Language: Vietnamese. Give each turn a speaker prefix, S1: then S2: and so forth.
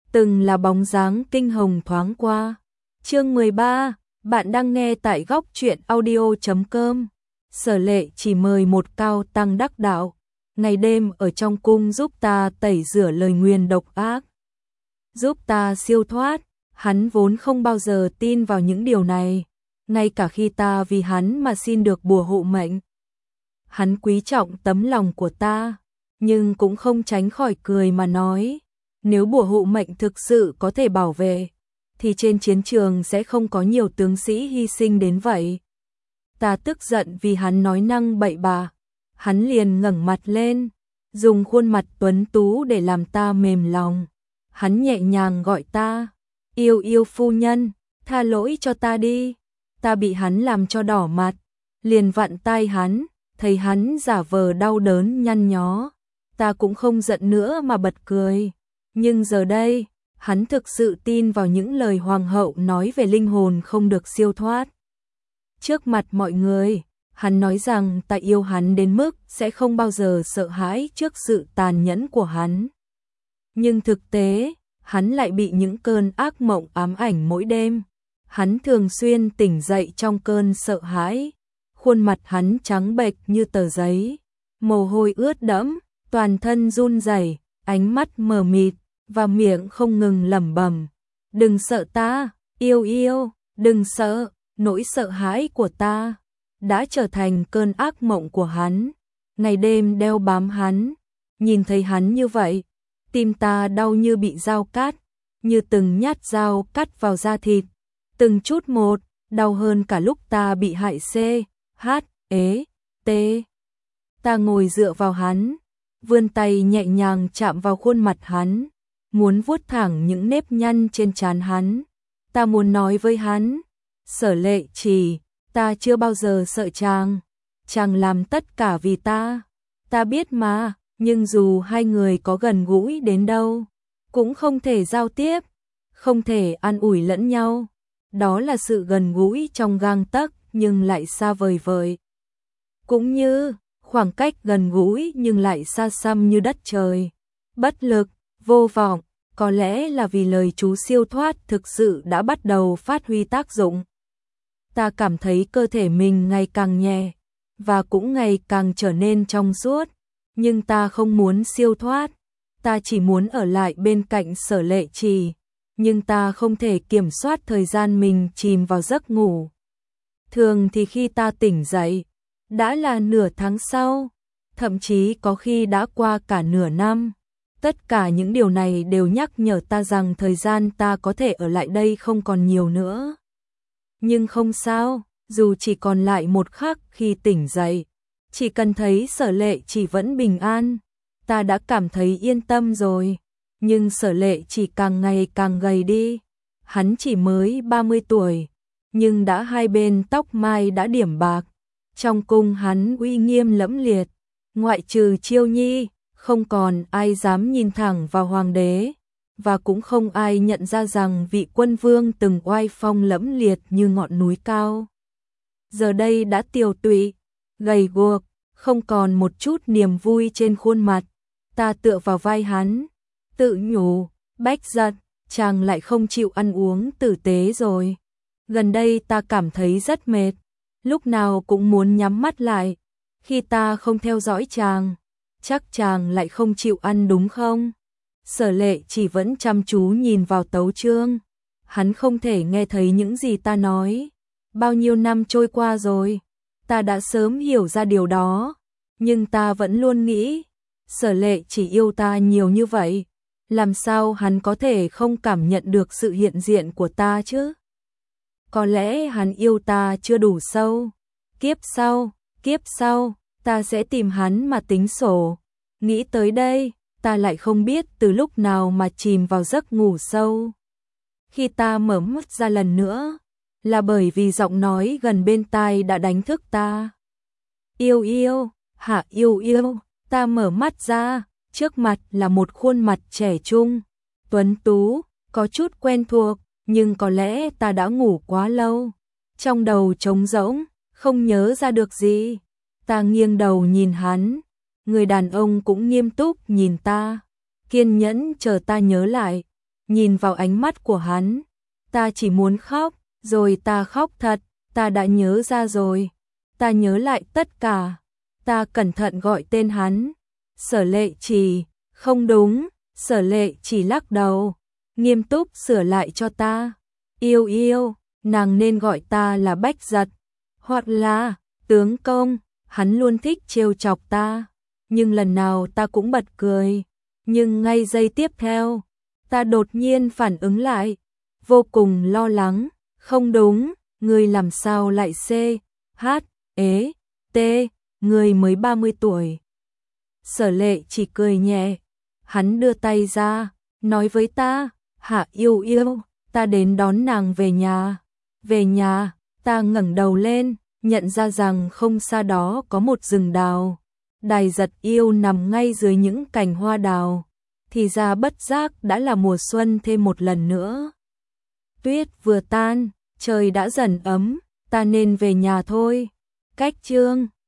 S1: từng là bóng dáng kinh hồng thoáng qua. Chương 13, bạn đang nghe tại góc truyện audio.com. Sở Lệ chỉ mời một cao tăng đắc đạo, ngày đêm ở trong cung giúp ta tẩy rửa lời nguyền độc ác, giúp ta siêu thoát. Hắn vốn không bao giờ tin vào những điều này, ngay cả khi ta vì hắn mà xin được bùa hộ mệnh. Hắn quý trọng tấm lòng của ta, nhưng cũng không tránh khỏi cười mà nói, nếu bùa hộ mệnh thực sự có thể bảo vệ, thì trên chiến trường sẽ không có nhiều tướng sĩ hy sinh đến vậy. Ta tức giận vì hắn nói năng bậy bạ, hắn liền ngẩng mặt lên, dùng khuôn mặt tuấn tú để làm ta mềm lòng. Hắn nhẹ nhàng gọi ta, yêu yêu phu nhân, tha lỗi cho ta đi. Ta bị hắn làm cho đỏ mặt, liền vặn tai hắn, thấy hắn giả vờ đau đớn nhăn nhó. Ta cũng không giận nữa mà bật cười. Nhưng giờ đây, hắn thực sự tin vào những lời hoàng hậu nói về linh hồn không được siêu thoát. Trước mặt mọi người, hắn nói rằng ta yêu hắn đến mức sẽ không bao giờ sợ hãi trước sự tàn nhẫn của hắn. Nhưng thực tế, hắn lại bị những cơn ác mộng ám ảnh mỗi đêm. Hắn thường xuyên tỉnh dậy trong cơn sợ hãi, khuôn mặt hắn trắng bệch như tờ giấy, mồ hôi ướt đẫm, toàn thân run rẩy, ánh mắt mờ mịt và miệng không ngừng lẩm bẩm, "Đừng sợ ta, yêu yêu, đừng sợ." Nỗi sợ hãi của ta đã trở thành cơn ác mộng của hắn, ngày đêm đeo bám hắn. Nhìn thấy hắn như vậy, tim ta đau như bị dao cắt, như từng nhát dao cắt vào da thịt, từng chút một, đau hơn cả lúc ta bị hại CHT. Ta ngồi dựa vào hắn, vươn tay nhẹ nhàng chạm vào khuôn mặt hắn, muốn vuốt thẳng những nếp nhăn trên trán hắn. Ta muốn nói với hắn, Sở Lệ Trì, ta chưa bao giờ sợ chàng làm tất cả vì ta. Ta biết mà, nhưng dù hai người có gần gũi đến đâu, cũng không thể giao tiếp, không thể an ủi lẫn nhau. Đó là sự gần gũi trong gang tấc nhưng lại xa vời vời. Cũng như khoảng cách gần gũi nhưng lại xa xăm như đất trời. Bất lực, vô vọng, có lẽ là vì lời chú siêu thoát thực sự đã bắt đầu phát huy tác dụng. Ta cảm thấy cơ thể mình ngày càng nhẹ, và cũng ngày càng trở nên trong suốt. Nhưng ta không muốn siêu thoát, ta chỉ muốn ở lại bên cạnh Sở Lệ Trì. Nhưng ta không thể kiểm soát thời gian mình chìm vào giấc ngủ. Thường thì khi ta tỉnh dậy, đã là nửa tháng sau, thậm chí có khi đã qua cả nửa năm. Tất cả những điều này đều nhắc nhở ta rằng thời gian ta có thể ở lại đây không còn nhiều nữa. Nhưng không sao, dù chỉ còn lại một khắc khi tỉnh dậy, chỉ cần thấy Sở Lệ Trì vẫn bình an, ta đã cảm thấy yên tâm rồi. Nhưng Sở Lệ Trì càng ngày càng gầy đi. Hắn chỉ mới 30 tuổi, nhưng đã hai bên tóc mai đã điểm bạc. Trong cung hắn uy nghiêm lẫm liệt, ngoại trừ Chiêu Nhi, không còn ai dám nhìn thẳng vào hoàng đế, và cũng không ai nhận ra rằng vị quân vương từng oai phong lẫm liệt như ngọn núi cao, giờ đây đã tiều tụy, gầy guộc, không còn một chút niềm vui trên khuôn mặt. Ta tựa vào vai hắn, tự nhủ, Bách Giật, chàng lại không chịu ăn uống tử tế rồi. Gần đây ta cảm thấy rất mệt, lúc nào cũng muốn nhắm mắt lại. Khi ta không theo dõi chàng, chắc chàng lại không chịu ăn đúng không? Sở Lệ chỉ vẫn chăm chú nhìn vào tấu chương. Hắn không thể nghe thấy những gì ta nói. Bao nhiêu năm trôi qua rồi, ta đã sớm hiểu ra điều đó. Nhưng ta vẫn luôn nghĩ, Sở Lệ chỉ yêu ta nhiều như vậy, làm sao hắn có thể không cảm nhận được sự hiện diện của ta chứ? Có lẽ hắn yêu ta chưa đủ sâu. Kiếp sau, ta sẽ tìm hắn mà tính sổ. Nghĩ tới đây, ta lại không biết từ lúc nào mà chìm vào giấc ngủ sâu. Khi ta mở mắt ra lần nữa, là bởi vì giọng nói gần bên tai đã đánh thức ta. Yêu yêu, hả yêu yêu. Ta mở mắt ra, trước mặt là một khuôn mặt trẻ trung, tuấn tú, có chút quen thuộc, nhưng có lẽ ta đã ngủ quá lâu. Trong đầu trống rỗng, không nhớ ra được gì. Ta nghiêng đầu nhìn hắn, người đàn ông cũng nghiêm túc nhìn ta, kiên nhẫn chờ ta nhớ lại. nhìn vào ánh mắt của hắn, ta chỉ muốn khóc, rồi ta khóc thật, ta đã nhớ ra rồi, ta nhớ lại tất cả, ta cẩn thận gọi tên hắn, Sở Lệ Trì, không đúng, Sở Lệ Trì lắc đầu, nghiêm túc sửa lại cho ta, yêu yêu, nàng nên gọi ta là Bách Giật, hoặc là tướng công, hắn luôn thích trêu chọc ta, nhưng lần nào ta cũng bật cười, nhưng ngay giây tiếp theo, ta đột nhiên phản ứng lại, vô cùng lo lắng, không đúng, người làm sao lại CHT, người mới 30 tuổi. Sở Lệ chỉ cười nhẹ, hắn đưa tay ra, nói với ta, Hạ yêu yêu, ta đến đón nàng về nhà, ta ngẩng đầu lên, nhận ra rằng không xa đó có một rừng đào, Đài Giật yêu nằm ngay dưới những cành hoa đào, thì ra bất giác đã là mùa xuân thêm một lần nữa. Tuyết vừa tan, trời đã dần ấm, ta nên về nhà thôi. Cách chương